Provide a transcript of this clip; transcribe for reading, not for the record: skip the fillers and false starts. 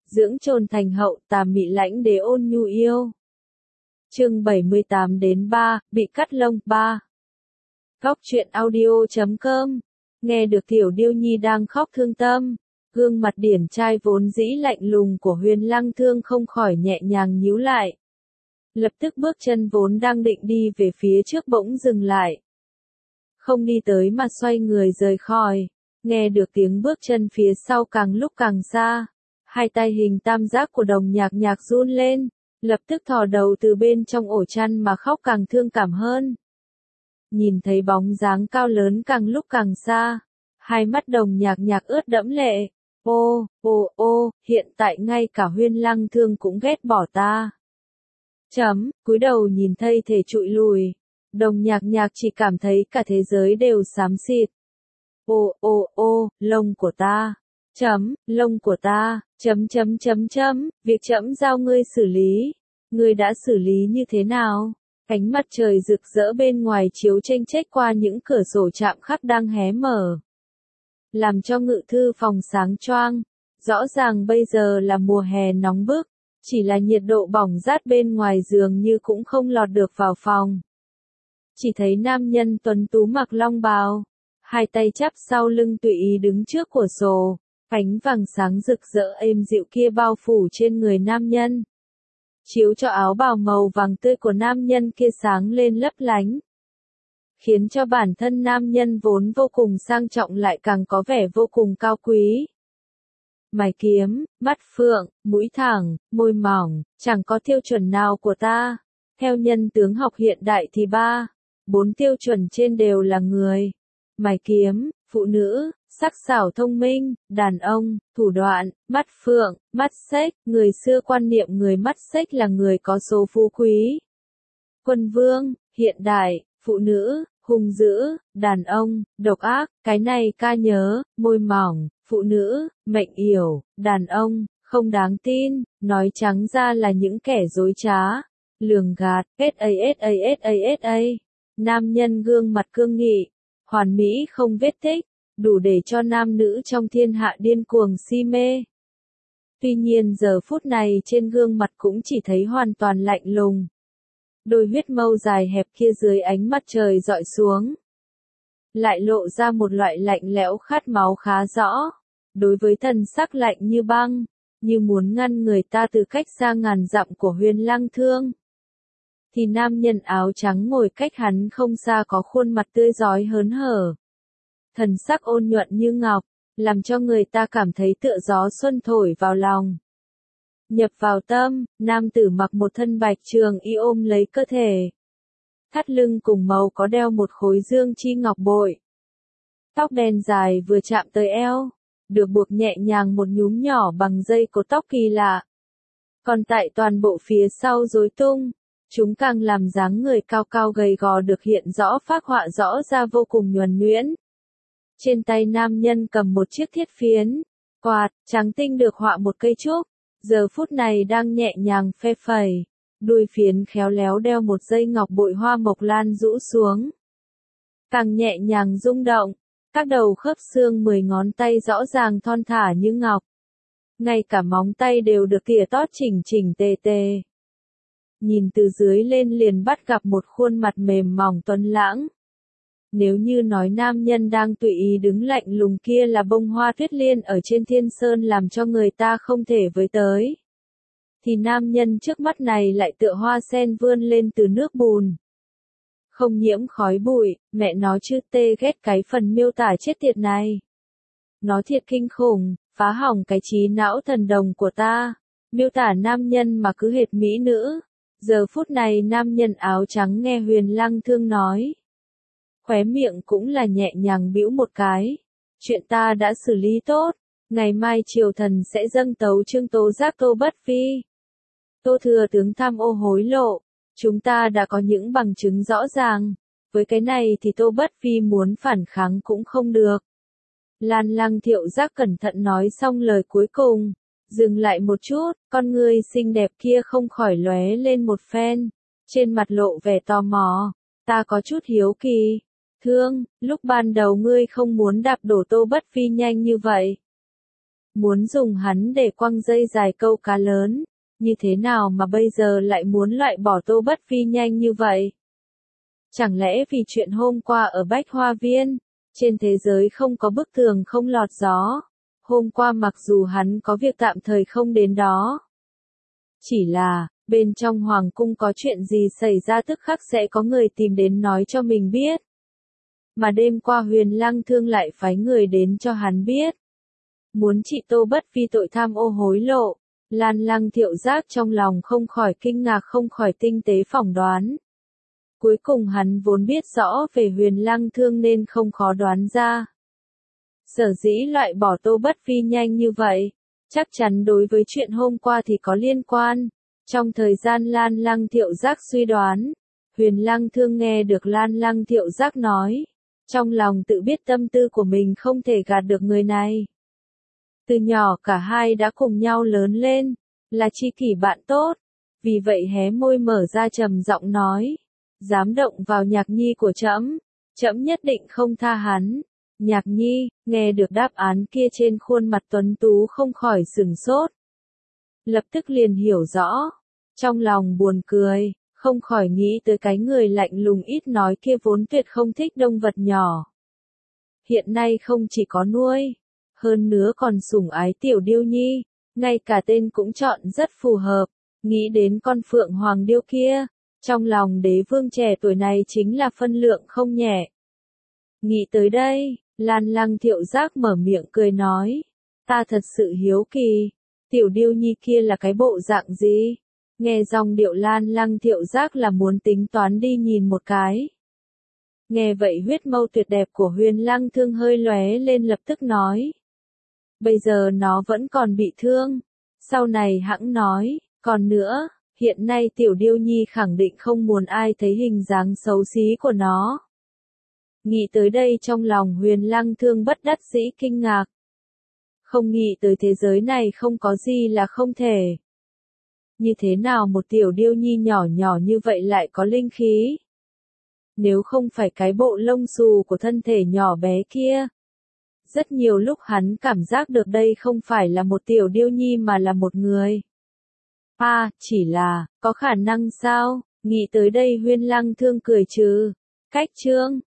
dưỡng trồn thành hậu, tà mị lãnh đế ôn nhu yêu. Chương 78-3, bị cắt lông 3. Góc truyện audio.com. Nghe được Tiểu Điêu Nhi đang khóc thương tâm, gương mặt điển trai vốn dĩ lạnh lùng của Huyền Lăng Thương không khỏi nhẹ nhàng nhíu lại. Lập tức bước chân vốn đang định đi về phía trước bỗng dừng lại. Không đi tới mà xoay người rời khỏi. Nghe được tiếng bước chân phía sau càng lúc càng xa. Hai tay hình tam giác của Đồng Nhạc Nhạc run lên, lập tức thò đầu từ bên trong ổ chăn mà khóc càng thương cảm hơn. Nhìn thấy bóng dáng cao lớn càng lúc càng xa, hai mắt Đồng Nhạc Nhạc ướt đẫm lệ. Ô, hiện tại ngay cả Huyền Lăng Thương cũng ghét bỏ ta. Cúi đầu nhìn thây thể trụi lùi, Đồng Nhạc Nhạc chỉ cảm thấy cả thế giới đều xám xịt. Lông của ta. Lông của ta. Việc trẫm giao ngươi xử lý. Ngươi đã xử lý như thế nào? Ánh mặt trời rực rỡ bên ngoài chiếu chênh chếch qua những cửa sổ chạm khắc đang hé mở, làm cho ngự thư phòng sáng choang. Rõ ràng bây giờ là mùa hè nóng bức, chỉ là nhiệt độ bỏng rát bên ngoài giường như cũng không lọt được vào phòng. Chỉ thấy nam nhân tuấn tú mặc long bào, hai tay chắp sau lưng tùy ý đứng trước cửa sổ, ánh vàng sáng rực rỡ êm dịu kia bao phủ trên người nam nhân, chiếu cho áo bào màu vàng tươi của nam nhân kia sáng lên lấp lánh, khiến cho bản thân nam nhân vốn vô cùng sang trọng lại càng có vẻ vô cùng cao quý. Mày kiếm, mắt phượng, mũi thẳng, môi mỏng, chẳng có tiêu chuẩn nào của ta. Theo nhân tướng học hiện đại thì 4 tiêu chuẩn trên đều là người. Mày kiếm, phụ nữ, sắc sảo thông minh, đàn ông, thủ đoạn, mắt phượng, mắt xếch, người xưa quan niệm người mắt xếch là người có số phú quý. Quân vương, hiện đại, phụ nữ, hung dữ, đàn ông, độc ác, cái này ca nhớ, môi mỏng, phụ nữ, mệnh yểu, đàn ông, không đáng tin, nói trắng ra là những kẻ dối trá, lường gạt, sa. Nam nhân gương mặt cương nghị, hoàn mỹ không vết tích, đủ để cho nam nữ trong thiên hạ điên cuồng si mê. Tuy nhiên giờ phút này trên gương mặt cũng chỉ thấy hoàn toàn lạnh lùng. Đôi huyết mâu dài hẹp kia dưới ánh mặt trời dọi xuống, lại lộ ra một loại lạnh lẽo khát máu khá rõ. Đối với thần sắc lạnh như băng, như muốn ngăn người ta từ cách xa ngàn dặm của Huyền Lăng Thương, thì nam nhân áo trắng ngồi cách hắn không xa có khuôn mặt tươi rói hớn hở, thần sắc ôn nhuận như ngọc, làm cho người ta cảm thấy tựa gió xuân thổi vào lòng, nhập vào tâm. Nam tử mặc một thân bạch trường y ôm lấy cơ thể, thắt lưng cùng màu có đeo một khối dương chi ngọc bội. Tóc đen dài vừa chạm tới eo, được buộc nhẹ nhàng một nhúm nhỏ bằng dây cột tóc kỳ lạ. Còn tại toàn bộ phía sau rối tung, chúng càng làm dáng người cao cao gầy gò được hiện rõ phác họa rõ ra vô cùng nhuần nhuyễn. Trên tay nam nhân cầm một chiếc thiết phiến, quạt, trắng tinh được họa một cây trúc, giờ phút này đang nhẹ nhàng phe phẩy, đuôi phiến khéo léo đeo một dây ngọc bội hoa mộc lan rũ xuống. Càng nhẹ nhàng rung động, các đầu khớp xương 10 ngón tay rõ ràng thon thả như ngọc. Ngay cả móng tay đều được tỉa tót chỉnh chỉnh tề tề. Nhìn từ dưới lên liền bắt gặp một khuôn mặt mềm mỏng tuấn lãng. Nếu như nói nam nhân đang tùy ý đứng lạnh lùng kia là bông hoa tuyết liên ở trên thiên sơn làm cho người ta không thể với tới, thì nam nhân trước mắt này lại tựa hoa sen vươn lên từ nước bùn, không nhiễm khói bụi. Mẹ nó chứ tê ghét cái phần miêu tả chết tiệt này. Nó thiệt kinh khủng, phá hỏng cái trí não thần đồng của ta. Miêu tả nam nhân mà cứ hệt mỹ nữ. Giờ phút này nam nhân áo trắng nghe Huyền Lăng Thương nói, khóe miệng cũng là nhẹ nhàng bĩu một cái. Chuyện ta đã xử lý tốt, ngày mai triều thần sẽ dâng tấu chương tố giác Tô Bất Phi. Tô thừa tướng tham ô hối lộ, chúng ta đã có những bằng chứng rõ ràng, với cái này thì Tô Bất Phi muốn phản kháng cũng không được. Lan Lăng Thiệu Giác cẩn thận nói xong lời cuối cùng, dừng lại một chút, con ngươi xinh đẹp kia không khỏi lóe lên một phen, trên mặt lộ vẻ tò mò. Ta có chút hiếu kỳ. Thương, lúc ban đầu ngươi không muốn đạp đổ Tô Bất Phi nhanh như vậy. muốn dùng hắn để quăng dây dài câu cá lớn, như thế nào mà bây giờ lại muốn loại bỏ Tô Bất Vi nhanh như vậy? Chẳng lẽ vì chuyện hôm qua ở Bách Hoa Viên, trên thế giới không có bức tường không lọt gió, hôm qua mặc dù hắn có việc tạm thời không đến đó. Chỉ là, bên trong hoàng cung có chuyện gì xảy ra tức khắc sẽ có người tìm đến nói cho mình biết. Mà đêm qua Huyền Lăng Thương lại phái người đến cho hắn biết. Muốn trị Tô Bất Vi tội tham ô hối lộ, Lan Lăng Thiệu Giác trong lòng không khỏi kinh ngạc không khỏi tinh tế phỏng đoán. Cuối cùng hắn vốn biết rõ về Huyền Lăng Thương nên không khó đoán ra. Sở dĩ loại bỏ Tô Bất Vi nhanh như vậy, chắc chắn đối với chuyện hôm qua thì có liên quan. Trong thời gian Lan Lăng Thiệu Giác suy đoán, Huyền Lăng Thương nghe được Lan Lăng Thiệu Giác nói, trong lòng tự biết tâm tư của mình không thể gạt được người này. Từ nhỏ cả hai đã cùng nhau lớn lên, là tri kỷ bạn tốt, vì vậy hé môi mở ra trầm giọng nói, dám động vào Nhạc Nhi của trẫm, trẫm nhất định không tha hắn. Nhạc Nhi, nghe được đáp án kia trên khuôn mặt tuấn tú không khỏi sửng sốt. Lập tức liền hiểu rõ, trong lòng buồn cười, không khỏi nghĩ tới cái người lạnh lùng ít nói kia vốn tuyệt không thích động vật nhỏ. Hiện nay không chỉ có nuôi, hơn nữa còn sủng ái tiểu điêu nhi, ngay cả tên cũng chọn rất phù hợp, nghĩ đến con phượng hoàng điêu kia, trong lòng đế vương trẻ tuổi này chính là phân lượng không nhẹ. Nghĩ tới đây, Lan Lăng Thiệu Giác mở miệng cười nói, ta thật sự hiếu kỳ, tiểu điêu nhi kia là cái bộ dạng gì? Nghe dòng điệu Lan Lăng Thiệu Giác là muốn tính toán đi nhìn một cái. Nghe vậy huyết mâu tuyệt đẹp của Huyền Lăng Thương hơi lóe lên lập tức nói. Bây giờ nó vẫn còn bị thương, sau này hẵng nói, còn nữa, hiện nay tiểu điêu nhi khẳng định không muốn ai thấy hình dáng xấu xí của nó. Nghĩ tới đây trong lòng Huyền Lăng Thương bất đắc dĩ kinh ngạc. Không nghĩ tới thế giới này không có gì là không thể. Như thế nào một tiểu điêu nhi nhỏ nhỏ như vậy lại có linh khí? Nếu không phải cái bộ lông xù của thân thể nhỏ bé kia. Rất nhiều lúc hắn cảm giác được đây không phải là một tiểu điêu nhi mà là một người. Chỉ là, có khả năng sao? Nghĩ tới đây Huyền Lăng Thương cười trừ. Cách chương